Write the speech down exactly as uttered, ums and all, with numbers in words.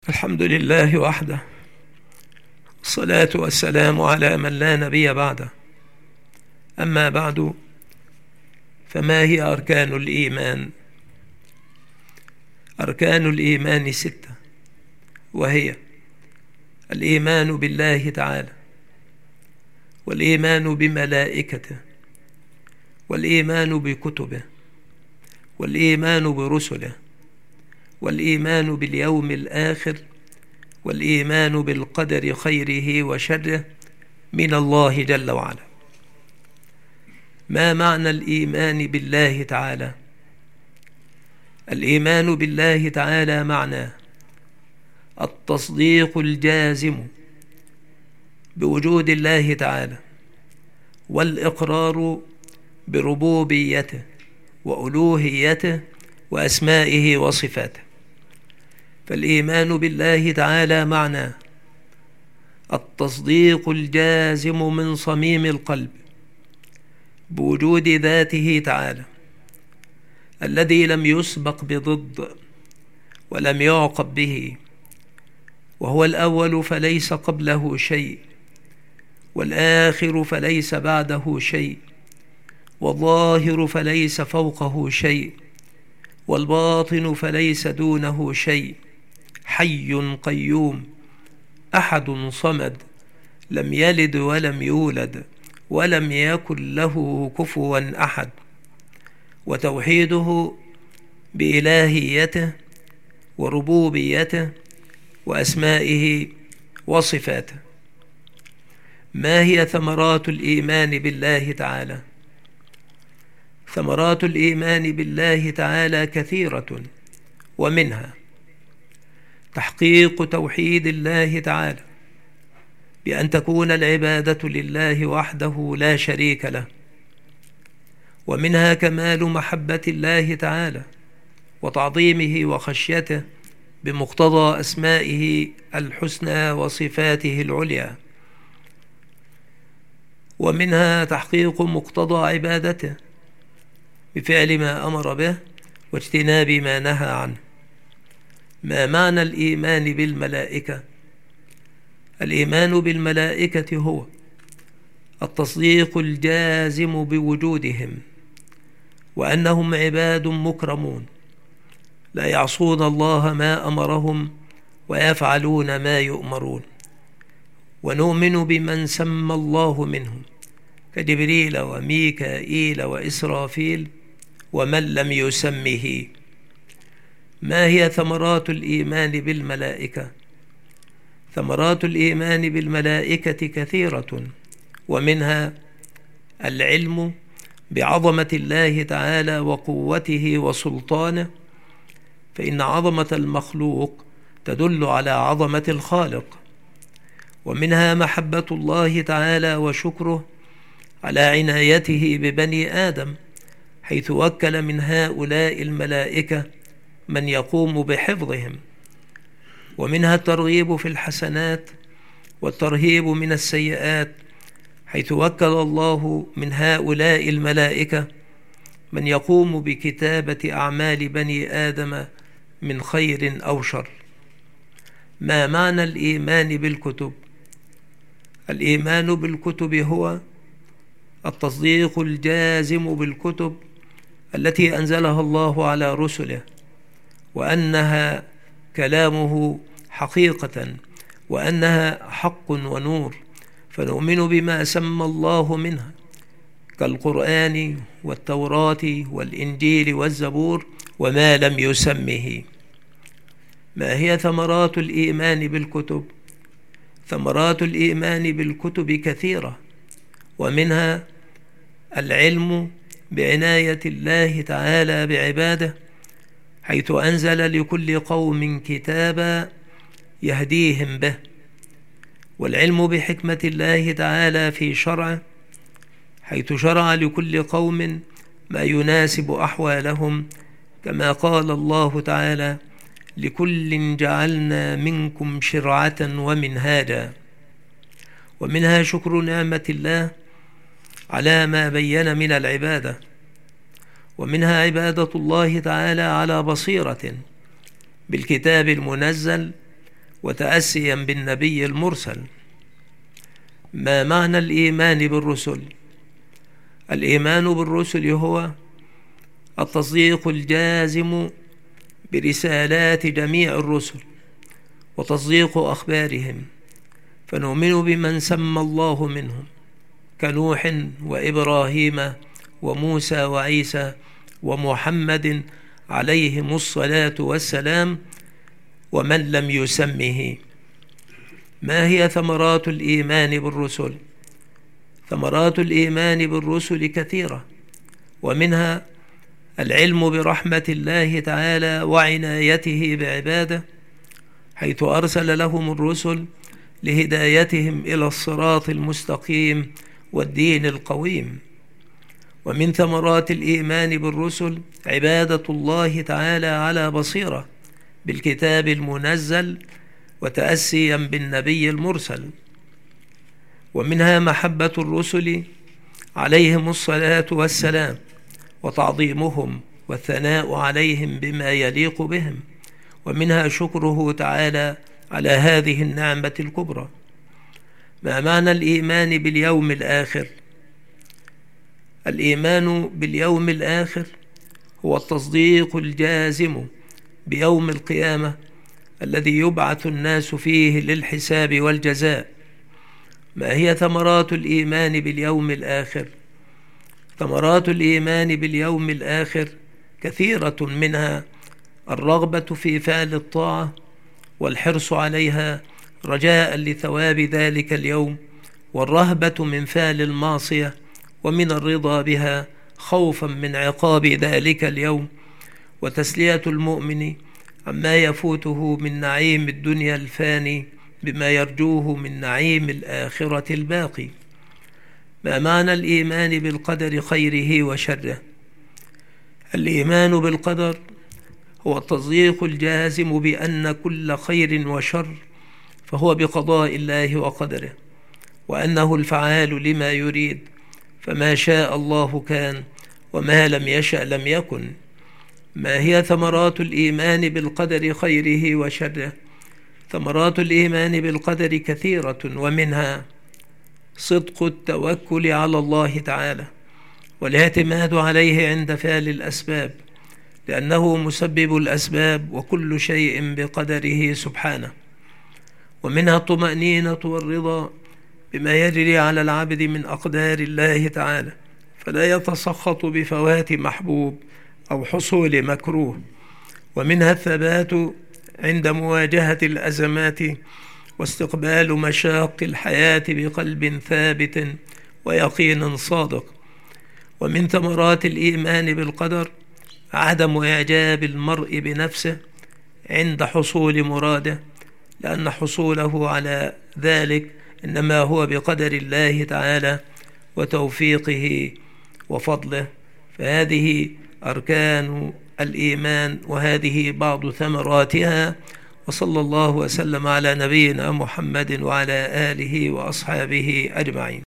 الحمد لله وحده، والصلاة والسلام على من لا نبي بعده. أما بعد، فما هي أركان الإيمان؟ أركان الإيمان ستة، وهي: الإيمان بالله تعالى، والإيمان بملائكته، والإيمان بكتبه، والإيمان برسله، والإيمان باليوم الآخر، والإيمان بالقدر خيره وشره من الله جل وعلا. ما معنى الإيمان بالله تعالى؟ الإيمان بالله تعالى معناه التصديق الجازم بوجود الله تعالى، والإقرار بربوبيته وألوهيته وأسمائه وصفاته. فالإيمان بالله تعالى معناه التصديق الجازم من صميم القلب بوجود ذاته تعالى، الذي لم يسبق بضد ولم يعقب به، وهو الأول فليس قبله شيء، والآخر فليس بعده شيء، والظاهر فليس فوقه شيء، والباطن فليس دونه شيء، حي قيوم، أحد صمد، لم يلد ولم يولد، ولم يكن له كفوا أحد. وتوحيده بإلهيته وربوبيته وأسمائه وصفاته. ما هي ثمرات الإيمان بالله تعالى؟ ثمرات الإيمان بالله تعالى كثيرة، ومنها تحقيق توحيد الله تعالى بأن تكون العبادة لله وحده لا شريك له، ومنها كمال محبة الله تعالى وتعظيمه وخشيته بمقتضى أسمائه الحسنى وصفاته العليا، ومنها تحقيق مقتضى عبادته بفعل ما أمر به واجتناب ما نهى عنه. ما معنى الإيمان بالملائكة؟ الإيمان بالملائكة هو التصديق الجازم بوجودهم، وأنهم عباد مكرمون لا يعصون الله ما أمرهم ويفعلون ما يؤمرون. ونؤمن بمن سمى الله منهم كجبريل وميكائيل وإسرافيل ومن لم يسمه. ما هي ثمرات الإيمان بالملائكة؟ ثمرات الإيمان بالملائكة كثيرة، ومنها العلم بعظمة الله تعالى وقوته وسلطانه، فإن عظمة المخلوق تدل على عظمة الخالق. ومنها محبة الله تعالى وشكره على عنايته ببني آدم، حيث وكل من هؤلاء الملائكة من يقوم بحفظهم. ومنها الترغيب في الحسنات والترهيب من السيئات، حيث وكل الله من هؤلاء الملائكة من يقوم بكتابة أعمال بني آدم من خير أو شر. ما معنى الإيمان بالكتب؟ الإيمان بالكتب هو التصديق الجازم بالكتب التي أنزلها الله على رسله، وأنها كلامه حقيقة، وأنها حق ونور، فنؤمن بما سمى الله منها كالقرآن والتوراة والإنجيل والزبور وما لم يسمه. ما هي ثمرات الإيمان بالكتب؟ ثمرات الإيمان بالكتب كثيرة، ومنها العلم بعناية الله تعالى بعباده، حيث أنزل لكل قوم كتابا يهديهم به، والعلم بحكمة الله تعالى في شرعه، حيث شرع لكل قوم ما يناسب أحوالهم، كما قال الله تعالى: لكل جعلنا منكم شرعة ومنهاجا. ومنها شكر نعمة الله على ما بين من العبادة، ومنها عبادة الله تعالى على بصيرة بالكتاب المنزل وتأسيا بالنبي المرسل. ما معنى الإيمان بالرسل؟ الإيمان بالرسل هو التصديق الجازم برسالات جميع الرسل وتصديق أخبارهم، فنؤمن بمن سمى الله منهم كنوح وإبراهيم وموسى وعيسى ومحمد عليهم الصلاة والسلام ومن لم يسمه. ما هي ثمرات الإيمان بالرسل؟ ثمرات الإيمان بالرسل كثيرة، ومنها العلم برحمة الله تعالى وعنايته بعباده، حيث أرسل لهم الرسل لهدايتهم إلى الصراط المستقيم والدين القويم. ومن ثمرات الإيمان بالرسل عبادة الله تعالى على بصيرة بالكتاب المنزل وتأسيا بالنبي المرسل. ومنها محبة الرسل عليهم الصلاة والسلام وتعظيمهم والثناء عليهم بما يليق بهم، ومنها شكره تعالى على هذه النعمة الكبرى. ما معنى الإيمان باليوم الآخر؟ الإيمان باليوم الآخر هو التصديق الجازم بيوم القيامة الذي يبعث الناس فيه للحساب والجزاء. ما هي ثمرات الإيمان باليوم الآخر؟ ثمرات الإيمان باليوم الآخر كثيرة، منها الرغبة في فعل الطاعة والحرص عليها رجاء لثواب ذلك اليوم، والرهبة من فعل المعصية ومن الرضا بها خوفا من عقاب ذلك اليوم، وتسلية المؤمن عما يفوته من نعيم الدنيا الفاني بما يرجوه من نعيم الآخرة الباقي. ما معنى الإيمان بالقدر خيره وشره؟ الإيمان بالقدر هو التصديق الجازم بأن كل خير وشر فهو بقضاء الله وقدره، وأنه الفعال لما يريد، فما شاء الله كان وما لم يشأ لم يكن. ما هي ثمرات الإيمان بالقدر خيره وشره؟ ثمرات الإيمان بالقدر كثيرة، ومنها صدق التوكل على الله تعالى والاعتماد عليه عند فعل الأسباب، لأنه مسبب الأسباب وكل شيء بقدره سبحانه. ومنها الطمأنينة والرضا بما يجري على العبد من أقدار الله تعالى، فلا يتسخط بفوات محبوب أو حصول مكروه. ومنها الثبات عند مواجهة الأزمات واستقبال مشاق الحياة بقلب ثابت ويقين صادق. ومن ثمرات الإيمان بالقدر عدم إعجاب المرء بنفسه عند حصول مراده، لأن حصوله على ذلك إنما هو بقدر الله تعالى وتوفيقه وفضله. فهذه أركان الإيمان وهذه بعض ثمراتها، وصلى الله وسلم على نبينا محمد وعلى آله وأصحابه أجمعين.